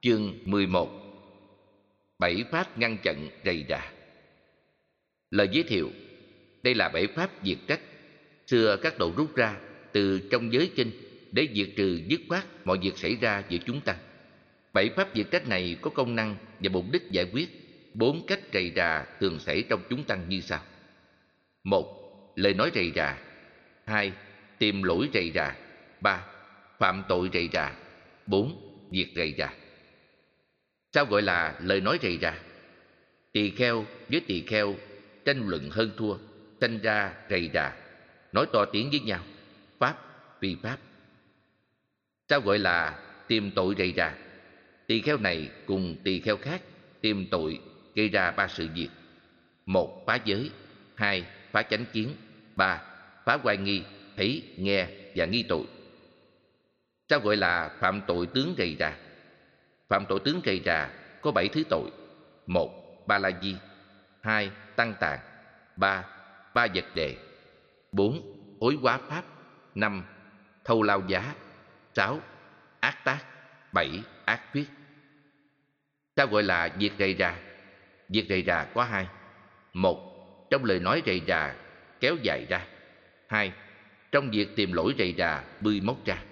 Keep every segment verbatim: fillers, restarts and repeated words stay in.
Chương mười một. Bảy pháp ngăn chặn rầy rà. Lời giới thiệu. Đây là bảy pháp diệt trách xưa các độ rút ra từ trong giới kinh để diệt trừ dứt khoát mọi việc xảy ra giữa chúng tăng. Bảy pháp diệt trách này có công năng và mục đích giải quyết bốn cách rầy rà thường xảy trong chúng tăng như sau: một. Lời nói rầy rà. Hai. Tìm lỗi rầy rà. Ba. Phạm tội rầy rà. Bốn. Diệt rầy rà. Sao gọi là lời nói rầy rà? Tỳ kheo với tỳ kheo tranh luận hơn thua, sanh ra rầy rà, nói to tiếng với nhau, pháp vi pháp. Sao gọi là tìm tội rầy rà? Tỳ kheo này cùng tỳ kheo khác tìm tội gây ra ba sự việc: một. Phá giới. Hai. Phá chánh kiến. Ba. Phá oai nghi, thấy, nghe và nghi tội. Sao gọi là phạm tội tướng rầy rà? Phạm tội tướng rầy rà có bảy thứ tội: một. Ba la di. Hai. Tăng tàn. Ba. Ba vật đề. Bốn. Hối quá pháp. Năm. Thâu lao giá. Sáu. Ác tác. Bảy. Ác thuyết. Sao gọi là việc rầy rà? Việc rầy rà có hai: một. Trong lời nói rầy rà kéo dài ra. Hai. Trong việc tìm lỗi rầy rà bươi móc ra.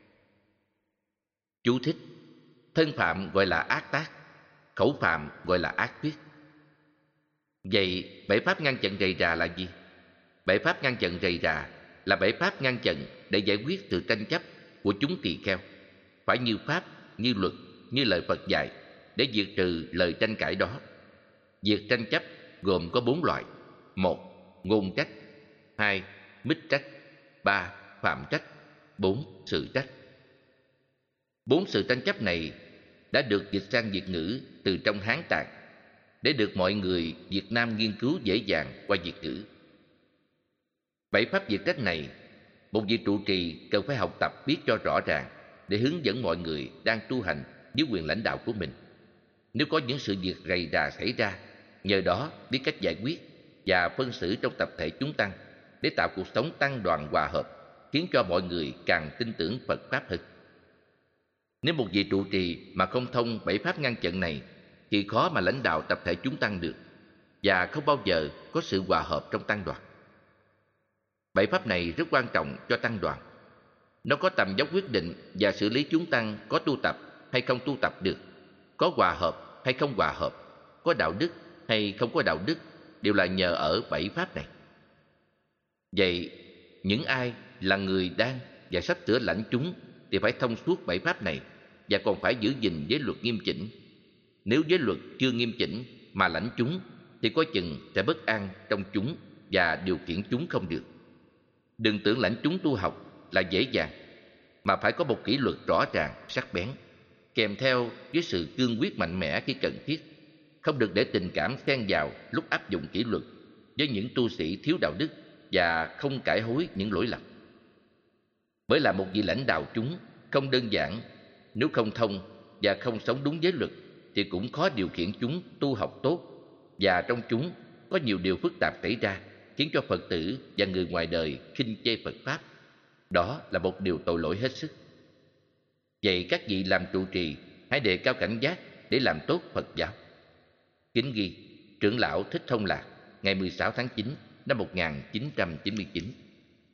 Chú thích: thân phạm gọi là ác tác, khẩu phạm gọi là ác thuyết. Vậy bảy pháp ngăn chặn rầy rà là gì? Bảy pháp ngăn chặn rầy rà là bảy pháp ngăn chặn để giải quyết sự tranh chấp của chúng tỳ kheo, phải như pháp, như luật, như lời Phật dạy, để diệt trừ lời tranh cãi đó. Việc tranh chấp gồm có bốn loại: một. Ngôn trách. Hai. Mích trách. Ba. Phạm trách. Bốn. Sự trách. Bốn sự tranh chấp này đã được dịch sang Việt ngữ từ trong Hán Tạng để được mọi người Việt Nam nghiên cứu dễ dàng qua Việt ngữ. Bảy pháp diệt trách này, một vị trụ trì cần phải học tập biết cho rõ ràng để hướng dẫn mọi người đang tu hành dưới quyền lãnh đạo của mình. Nếu có những sự việc rầy rà xảy ra, nhờ đó biết cách giải quyết và phân xử trong tập thể chúng tăng để tạo cuộc sống tăng đoàn hòa hợp, khiến cho mọi người càng tin tưởng Phật pháp hơn. Nếu một vị trụ trì mà không thông bảy pháp ngăn chặn này thì khó mà lãnh đạo tập thể chúng tăng được, và không bao giờ có sự hòa hợp trong tăng đoàn. Bảy pháp này rất quan trọng cho tăng đoàn. Nó có tầm dốc quyết định và xử lý chúng tăng có tu tập hay không tu tập được, có hòa hợp hay không hòa hợp, có đạo đức hay không có đạo đức, đều là nhờ ở bảy pháp này. Vậy những ai là người đang và sắp sửa lãnh chúng thì phải thông suốt bảy pháp này và còn phải giữ gìn giới luật nghiêm chỉnh. Nếu giới luật chưa nghiêm chỉnh mà lãnh chúng thì có chừng sẽ bất an trong chúng và điều khiển chúng không được. Đừng tưởng lãnh chúng tu học là dễ dàng, mà phải có một kỷ luật rõ ràng, sắc bén, kèm theo với sự cương quyết mạnh mẽ khi cần thiết. Không được để tình cảm xen vào lúc áp dụng kỷ luật với những tu sĩ thiếu đạo đức và không cải hối những lỗi lầm. Bởi là một vị lãnh đạo chúng không đơn giản, nếu không thông và không sống đúng giới luật thì cũng khó điều khiển chúng tu học tốt, và trong chúng có nhiều điều phức tạp xảy ra, khiến cho Phật tử và người ngoài đời khinh chê Phật pháp. Đó là một điều tội lỗi hết sức. Vậy các vị làm trụ trì hãy đề cao cảnh giác để làm tốt Phật giáo. Kính ghi: Trưởng lão Thích Thông Lạc, ngày mười sáu tháng chín năm một nghìn chín trăm chín mươi chín.